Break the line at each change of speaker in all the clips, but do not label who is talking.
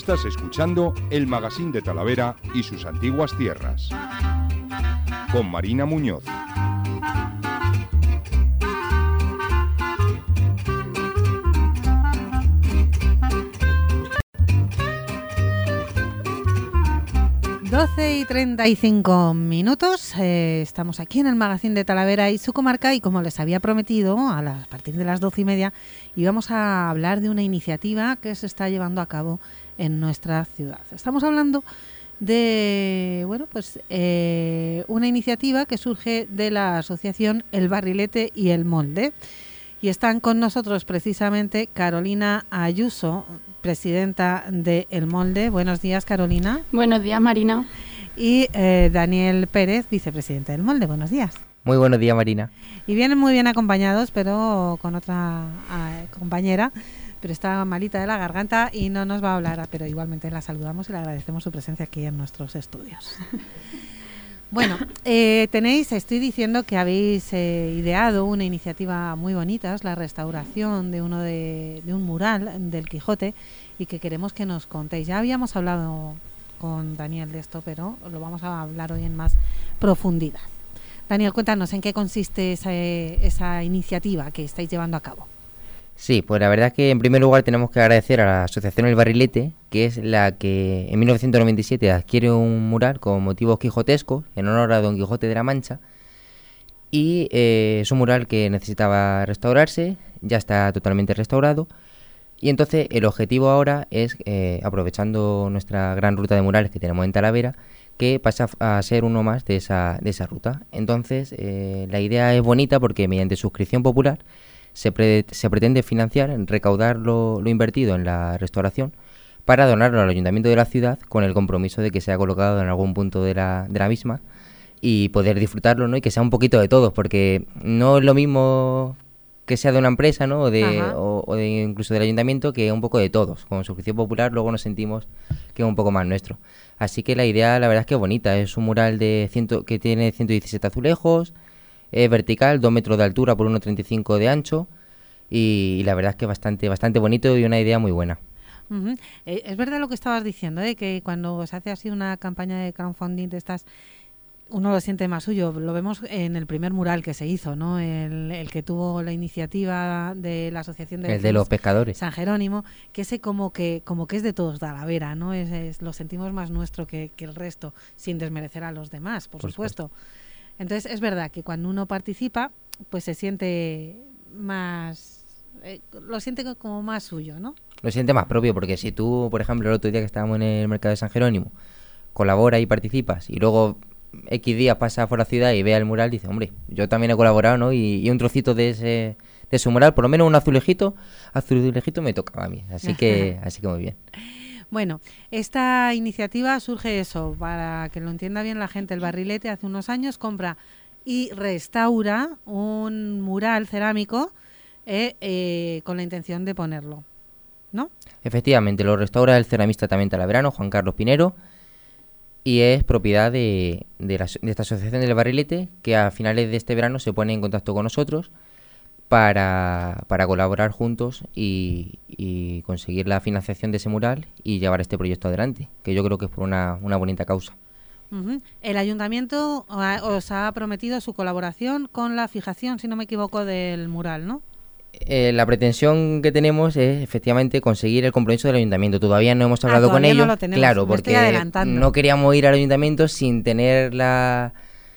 Estás escuchando el Magazín de Talavera y sus antiguas tierras, con Marina Muñoz.
Y 35 minutos, estamos aquí en el Magazín de Talavera y su comarca, y como les había prometido, a partir de las 12:30 íbamos a hablar de una iniciativa que se está llevando a cabo en nuestra ciudad. Estamos hablando de una iniciativa que surge de la asociación El Barrilete y El Molde, y están con nosotros precisamente Carolina Ayuso, presidenta de El Molde. Buenos días, Carolina.
Buenos días, Marina.
Y Daniel Pérez, vicepresidente del Molde. Buenos días.
Muy buenos días, Marina.
Y vienen muy bien acompañados, pero con otra compañera, pero está malita de la garganta y no nos va a hablar, pero igualmente la saludamos y le agradecemos su presencia aquí en nuestros estudios. Bueno, estoy diciendo que habéis ideado una iniciativa muy bonita, es la restauración de un mural del Quijote, y que queremos que nos contéis. Ya habíamos hablado con Daniel de esto, pero lo vamos a hablar hoy en más profundidad. Daniel, cuéntanos en qué consiste esa iniciativa que estáis llevando a cabo.
Sí, pues la verdad es que en primer lugar tenemos que agradecer a la Asociación El Barrilete, que es la que en 1997 adquiere un mural con motivos quijotescos en honor a Don Quijote de la Mancha, y es un mural que necesitaba restaurarse, ya está totalmente restaurado, y entonces el objetivo ahora es, aprovechando nuestra gran ruta de murales que tenemos en Talavera, que pasa a ser uno más de esa ruta. Entonces la idea es bonita porque mediante suscripción popular se pretende financiar, recaudar lo invertido en la restauración para donarlo al Ayuntamiento de la ciudad, con el compromiso de que sea colocado en algún punto de la misma y poder disfrutarlo, ¿no? Y que sea un poquito de todos, porque no es lo mismo que sea de una empresa, ¿no? O de incluso del ayuntamiento, que un poco de todos. Con suscripción popular luego nos sentimos que es un poco más nuestro. Así que la idea, la verdad es que es bonita. Es un mural que tiene 117 azulejos, es vertical, 2 metros de altura por 1,35 de ancho, y la verdad es que bastante bonito y una idea muy buena.
Uh-huh. Es verdad lo que estabas diciendo, que cuando se hace así una campaña de crowdfunding de estas, uno lo siente más suyo. Lo vemos en el primer mural que se hizo, ¿no? El que tuvo la iniciativa de la asociación
de los pescadores
San Jerónimo, que ese como que es de todos Talavera, ¿no? Lo sentimos más nuestro que el resto, sin desmerecer a los demás, por supuesto. Entonces es verdad que cuando uno participa, pues se siente más, lo siente como más suyo, ¿no?
Lo siente más propio, porque si tú, por ejemplo, el otro día que estábamos en el mercado de San Jerónimo, colaboras y participas, y luego X días pasa por la ciudad y ve el mural, dice, hombre, yo también he colaborado, ¿no? Y un trocito de su mural, por lo menos un azulejito me tocaba a mí, así que muy bien.
Bueno, esta iniciativa surge para que lo entienda bien la gente. El Barrilete hace unos años compra y restaura un mural cerámico con la intención de ponerlo, ¿no? Efectivamente,
lo restaura el ceramista también talaverano, Juan Carlos Pinero, y es propiedad de esta asociación del Barrilete, que a finales de este verano se pone en contacto con nosotros para colaborar juntos y conseguir la financiación de ese mural y llevar este proyecto adelante, que yo creo que es por una bonita causa.
Uh-huh. El ayuntamiento os ha prometido su colaboración con la fijación, si no me equivoco, del mural, ¿no?
La pretensión que tenemos es efectivamente conseguir el compromiso del ayuntamiento. Todavía no hemos hablado con ellos, claro, porque no queríamos ir al ayuntamiento sin tener la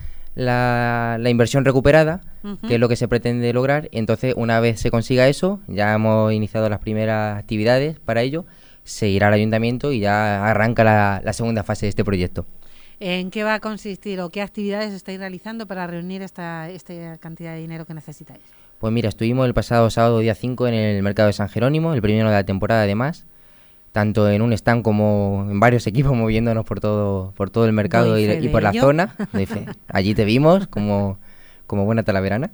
inversión recuperada, uh-huh, que es lo que se pretende lograr. Entonces, una vez se consiga eso, ya hemos iniciado las primeras actividades para ello, se irá al ayuntamiento y ya arranca la segunda fase de este proyecto.
¿En qué va a consistir o qué actividades estáis realizando para reunir esta cantidad de dinero que necesitáis?
Pues mira, estuvimos el pasado sábado día 5 en el mercado de San Jerónimo, el primero de la temporada además, tanto en un stand como en varios equipos moviéndonos por todo el mercado y por la zona. Allí te vimos como buena talaverana.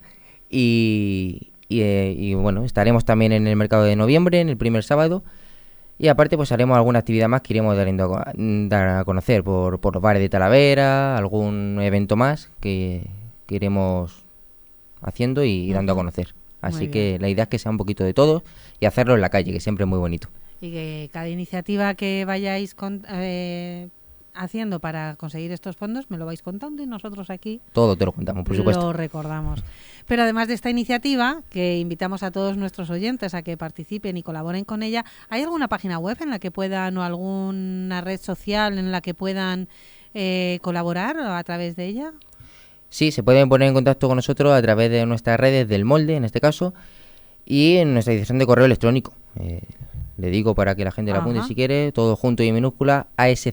Y bueno, estaremos también en el mercado de noviembre, en el primer sábado. Y aparte pues haremos alguna actividad más que iremos dar a conocer por los bares de Talavera, algún evento más que iremos haciendo y dando a conocer. Así que la idea es que sea un poquito de todo y hacerlo en la calle, que siempre es muy bonito.
y que cada iniciativa que vayáis haciendo para conseguir estos fondos me lo vais contando y nosotros aquí
todo te lo contamos, por supuesto.
Lo recordamos. Pero además de esta iniciativa, que invitamos a todos nuestros oyentes a que participen y colaboren con ella, ¿hay alguna página web en la que puedan o alguna red social en la que puedan colaborar a través de ella?
Sí, se pueden poner en contacto con nosotros a través de nuestras redes del Molde, en este caso, y en nuestra dirección de correo electrónico. Le digo para que la gente la apunte si quiere, todo junto y en minúscula,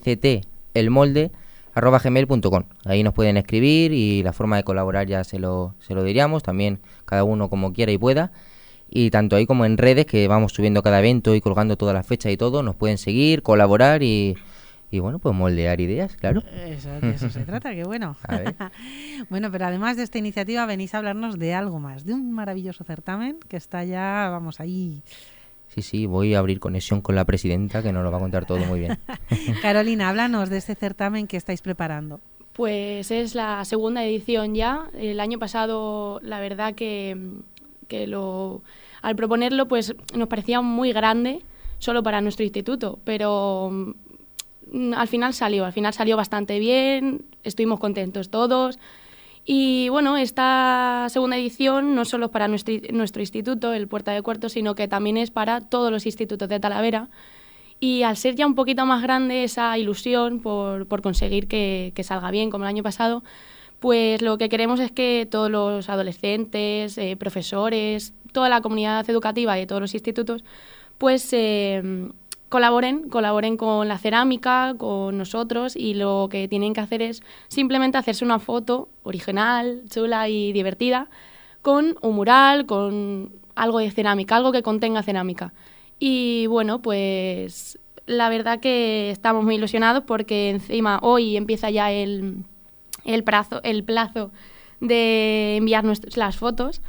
asctelmolde@gmail.com. Ahí nos pueden escribir y la forma de colaborar ya se lo diríamos, también cada uno como quiera y pueda. Y tanto ahí como en redes, que vamos subiendo cada evento y colgando todas las fechas y todo, nos pueden seguir, colaborar y bueno, pues moldear ideas, claro.
Eso, de eso se trata, qué bueno.
A ver.
Bueno, pero además de esta iniciativa venís a hablarnos de algo más, de un maravilloso certamen que está ya, vamos, ahí.
Sí, voy a abrir conexión con la presidenta, que nos lo va a contar todo muy bien.
Carolina, háblanos de este certamen que estáis preparando.
Pues es la segunda edición ya. El año pasado, la verdad que al proponerlo, pues nos parecía muy grande solo para nuestro instituto, pero al final salió bastante bien, estuvimos contentos todos. Y bueno, esta segunda edición no solo es para nuestro instituto, el Puerta de Cuarto, sino que también es para todos los institutos de Talavera. Y al ser ya un poquito más grande esa ilusión por conseguir que salga bien, como el año pasado, pues lo que queremos es que todos los adolescentes, profesores, toda la comunidad educativa de todos los institutos, pues colaboren con la cerámica, con nosotros, y lo que tienen que hacer es simplemente hacerse una foto original, chula y divertida con un mural, con algo de cerámica, algo que contenga cerámica. Y bueno, pues la verdad que estamos muy ilusionados porque encima hoy empieza ya el plazo de enviar las fotos.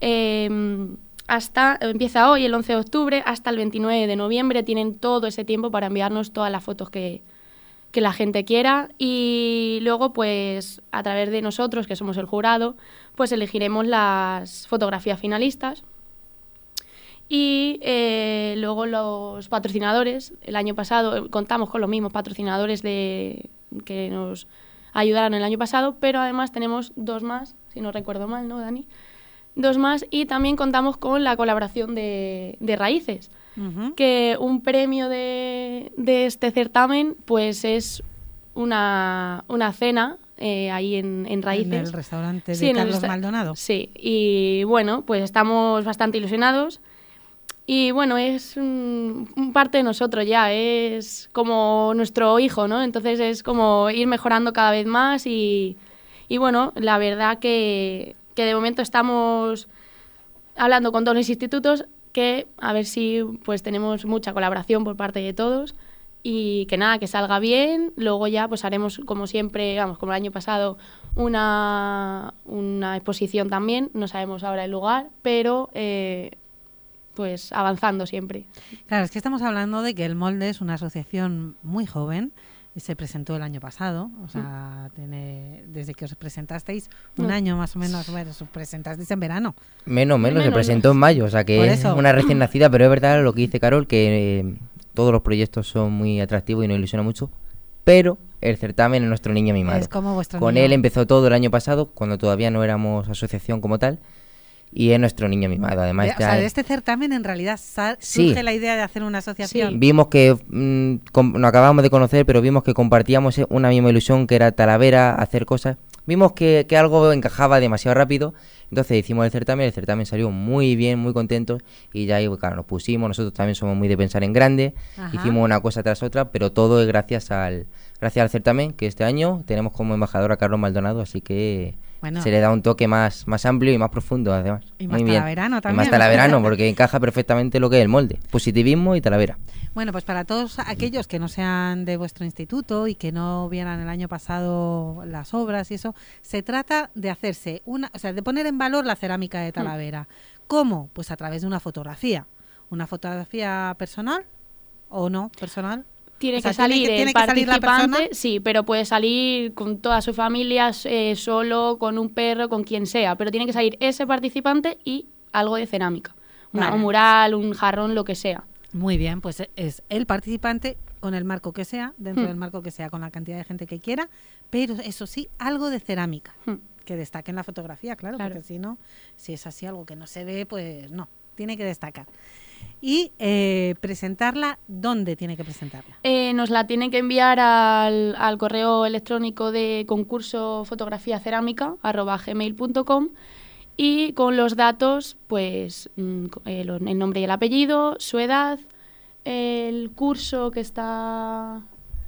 Empieza hoy, el 11 de octubre, hasta el 29 de noviembre. Tienen todo ese tiempo para enviarnos todas las fotos que la gente quiera, y luego, pues, a través de nosotros, que somos el jurado, pues elegiremos las fotografías finalistas. Y luego los patrocinadores. El año pasado contamos con los mismos patrocinadores que nos ayudaron el año pasado, pero además tenemos 2 más, si no recuerdo mal, ¿no, Dani? 2 más, y también contamos con la colaboración de Raíces, que un premio de este certamen pues es una cena ahí en Raíces.
En el restaurante de Carlos Maldonado.
Sí, y bueno, pues estamos bastante ilusionados. Y bueno, es parte de nosotros ya, es como nuestro hijo, ¿no? Entonces es como ir mejorando cada vez más y bueno, la verdad que de momento estamos hablando con todos los institutos, que a ver si pues tenemos mucha colaboración por parte de todos y que nada, que salga bien. Luego ya pues haremos, como siempre, vamos, como el año pasado, una exposición también, no sabemos ahora el lugar, pero pues avanzando siempre.
Claro, es que estamos hablando de que el Molde es una asociación muy joven. Se presentó el año pasado, o sea, desde que os presentasteis un año más o menos, os presentasteis en verano.
Menos, se presentó en mayo, o sea que es una recién nacida, pero es verdad lo que dice Carol, que todos los proyectos son muy atractivos y nos ilusiona mucho, pero el certamen es nuestro niño mimado.
Es como vuestro
Con
niño.
él empezó todo el año pasado, cuando todavía no éramos asociación como tal, y es nuestro niño mimado. Además,
o sea, de este certamen en realidad surge la idea de hacer una asociación.
Sí. Vimos que nos acabamos de conocer, pero vimos que compartíamos una misma ilusión, que era Talavera, hacer cosas. Vimos que algo encajaba demasiado rápido, entonces hicimos el certamen salió muy bien, muy contentos, y ya ahí, claro, nos pusimos. Nosotros también somos muy de pensar en grande. Ajá. Hicimos una cosa tras otra, pero todo es gracias al certamen, que este año tenemos como embajador a Carlos Maldonado, así que bueno, se le da un toque más amplio y más profundo, además.
Y más talaverano también.
Y más talaverano, porque encaja perfectamente lo que es el molde, positivismo y talavera.
Bueno, pues para todos aquellos que no sean de vuestro instituto y que no vieran el año pasado las obras y eso, se trata de hacerse de poner en valor la cerámica de Talavera. ¿Cómo? Pues a través de una fotografía personal o no personal.
Tiene que salir el participante, sí, pero puede salir con toda su familia, solo, con un perro, con quien sea, pero tiene que salir ese participante y algo de cerámica, un mural, un jarrón, lo que sea.
Muy bien, pues es el participante con el marco que sea, dentro del marco que sea, con la cantidad de gente que quiera, pero eso sí, algo de cerámica, que destaque en la fotografía, claro, porque si no, si es así algo que no se ve, pues no, tiene que destacar. Y presentarla, ¿dónde tiene que presentarla?
Nos la tiene que enviar al correo electrónico de concurso fotografiacerámica@gmail.com y con los datos, pues el nombre y el apellido, su edad, el curso que está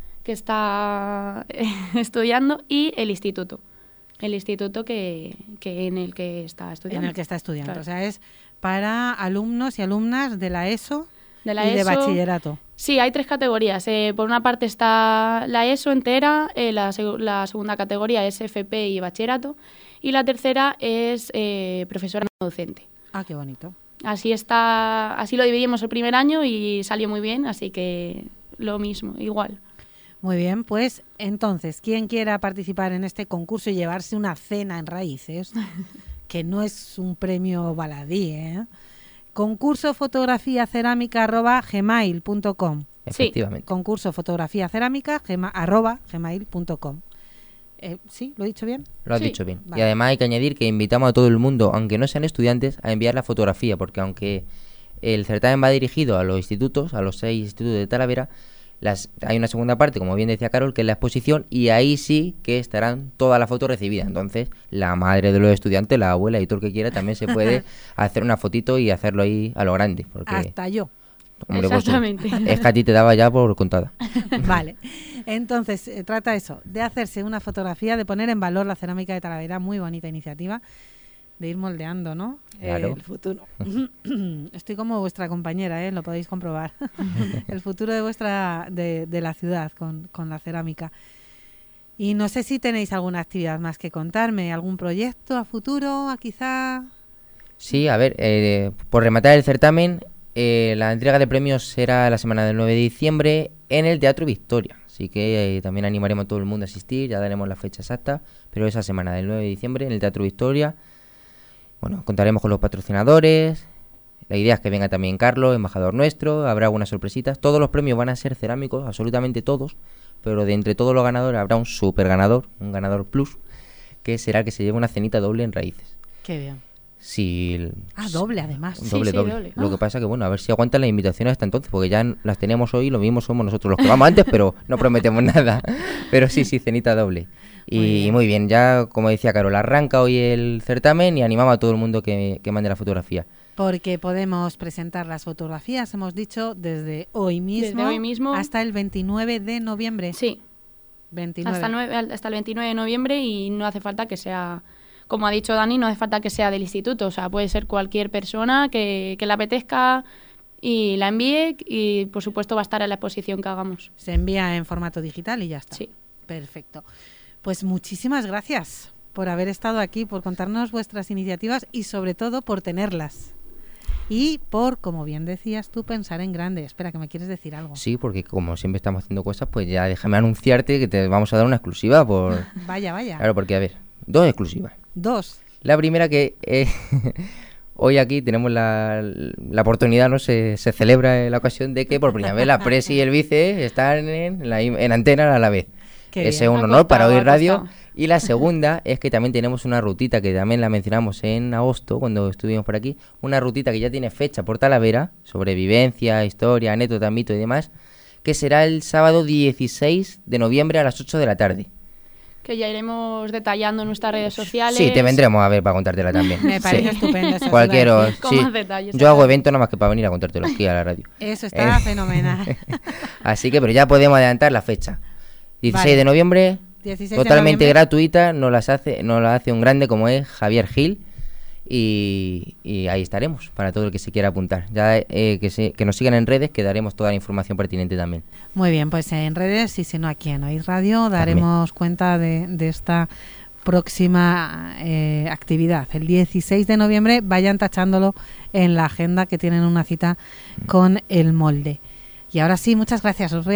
estudiando y el instituto. El instituto que en el que está estudiando.
En el que está estudiando.
Claro.
O sea, es para alumnos y alumnas de la ESO y de
ESO,
bachillerato.
Sí, hay 3 categorías. Por una parte está la ESO entera, la segunda categoría es FP y bachillerato, y la tercera es profesora no docente.
Ah, qué bonito.
Así lo dividimos el primer año y salió muy bien, así que lo mismo, igual.
Muy bien, pues entonces, ¿quién quiera participar en este concurso y llevarse una cena en Raíces? Que no es un premio baladí, ¿eh? Concurso fotografiacerámica@gmail.com.
Efectivamente.
Concurso fotografiacerámica @gmail.com. ¿Sí? ¿Lo he dicho bien?
Lo has
Sí.
dicho bien.
Vale.
Y además hay que añadir que invitamos a todo el mundo, aunque no sean estudiantes, a enviar la fotografía, porque aunque el certamen va dirigido a los institutos, a los 6 institutos de Talavera, hay una segunda parte, como bien decía Carol, que es la exposición, y ahí sí que estarán todas las fotos recibidas. Entonces, la madre de los estudiantes, la abuela y todo el que quiera, también se puede hacer una fotito y hacerlo ahí a lo grande. Porque,
Hasta yo.
hombre, pues,
Exactamente.
es que a ti te daba ya por contada.
Vale. Entonces, trata eso, de hacerse una fotografía, de poner en valor la cerámica de Talavera, muy bonita iniciativa, de ir moldeando, ¿no?
Claro.
El futuro. Estoy como vuestra compañera, lo podéis comprobar. El futuro de la ciudad con la cerámica. Y no sé si tenéis alguna actividad más que contarme, algún proyecto a futuro, quizá.
Sí, a ver, por rematar el certamen, la entrega de premios será la semana del 9 de diciembre en el Teatro Victoria. Así que también animaremos a todo el mundo a asistir, ya daremos la fecha exacta, pero esa semana del 9 de diciembre en el Teatro Victoria. Bueno, contaremos con los patrocinadores. La idea es que venga también Carlos, embajador nuestro. Habrá algunas sorpresitas. Todos los premios van a ser cerámicos, absolutamente todos. Pero de entre todos los ganadores habrá un super ganador, un ganador plus, que será el que se lleve una cenita doble en Raíces.
Qué bien. Doble además.
Doble.
Doble.
Lo que pasa que, bueno, a ver si aguantan las invitaciones hasta entonces, porque ya las teníamos hoy, lo mismo somos nosotros los que vamos antes, pero no prometemos nada. Pero sí, cenita doble. Y muy bien, ya como decía Carol, arranca hoy el certamen y animamos a todo el mundo que mande la fotografía.
Porque podemos presentar las fotografías, hemos dicho, desde hoy mismo hasta el 29 de noviembre.
Sí.
29.
Hasta el 29 de noviembre, y no hace falta que sea, como ha dicho Dani, no hace falta que sea del instituto. O sea, puede ser cualquier persona que le apetezca y la envíe, y por supuesto va a estar en la exposición que hagamos.
Se envía en formato digital y ya está.
Sí.
Perfecto. Pues muchísimas gracias por haber estado aquí, por contarnos vuestras iniciativas y sobre todo por tenerlas. Y por, como bien decías tú, pensar en grande. Espera, que me quieres decir algo.
Sí, porque como siempre estamos haciendo cosas, pues ya déjame anunciarte que te vamos a dar una exclusiva por...
Vaya.
Claro, porque a ver, 2 exclusivas.
2.
La primera que hoy aquí tenemos la oportunidad, ¿no? Se celebra la ocasión de que por primera vez la presi y el vice están en antena a la vez. Ese es un honor para Hoy Radio. Y la segunda es que también tenemos una rutita que también la mencionamos en agosto cuando estuvimos por aquí, una rutita que ya tiene fecha por Talavera, sobre vivencia, historia, anécdota, mito y demás, que será el sábado 16 de noviembre a las 8 de la tarde.
Que ya iremos detallando en nuestras redes sociales.
Sí, te vendremos a ver para contártela también.
Me parece estupendo. Eso
Con más detalles.
Yo hago eventos nada más que para venir a contártelo aquí a la radio.
Eso está fenomenal.
Así que, pero ya podemos adelantar la fecha. 16 de noviembre,
16
totalmente
de noviembre.
gratuita, nos la hace un grande como es Javier Gil. Y ahí estaremos para todo el que se quiera apuntar. Ya que nos sigan en redes, que daremos toda la información pertinente también.
Muy bien, pues en redes y si no aquí en Hoy Radio daremos cuenta de esta próxima actividad. El 16 de noviembre vayan tachándolo en la agenda, que tienen una cita con el molde. Y ahora sí, muchas gracias. Os voy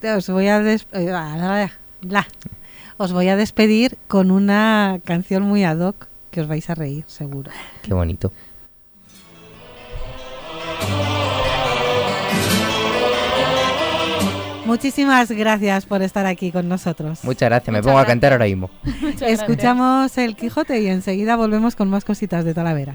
a despedir con una canción muy ad hoc que os vais a reír, seguro.
Qué bonito.
Muchísimas gracias por estar aquí con nosotros.
Muchas gracias, me pongo a cantar ahora mismo.
Escuchamos El Quijote y enseguida volvemos con más cositas de Talavera.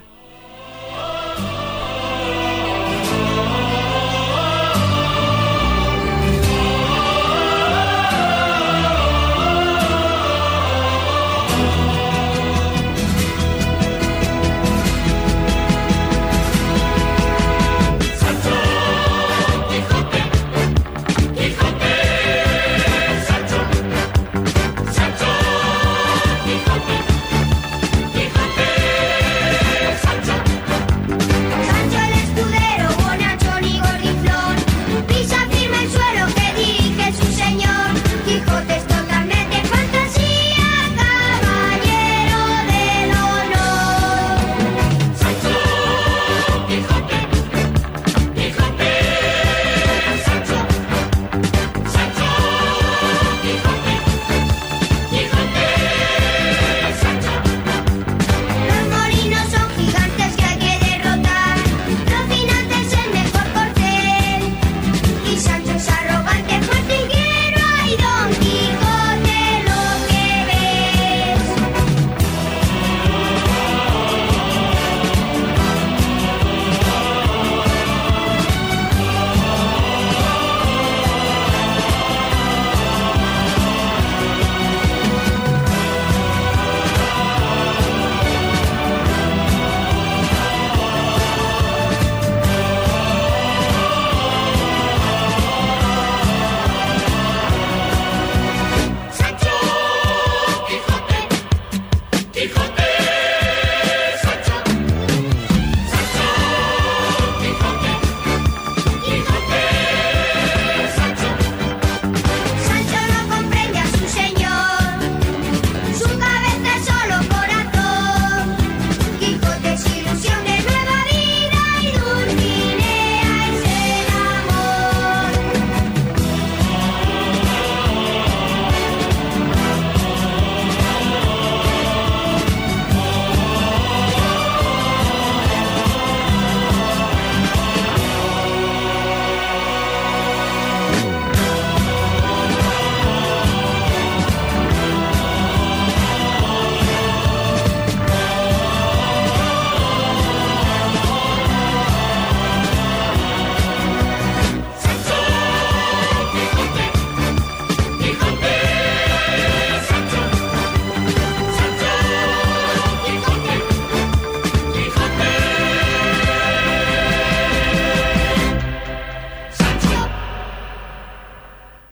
Quijote.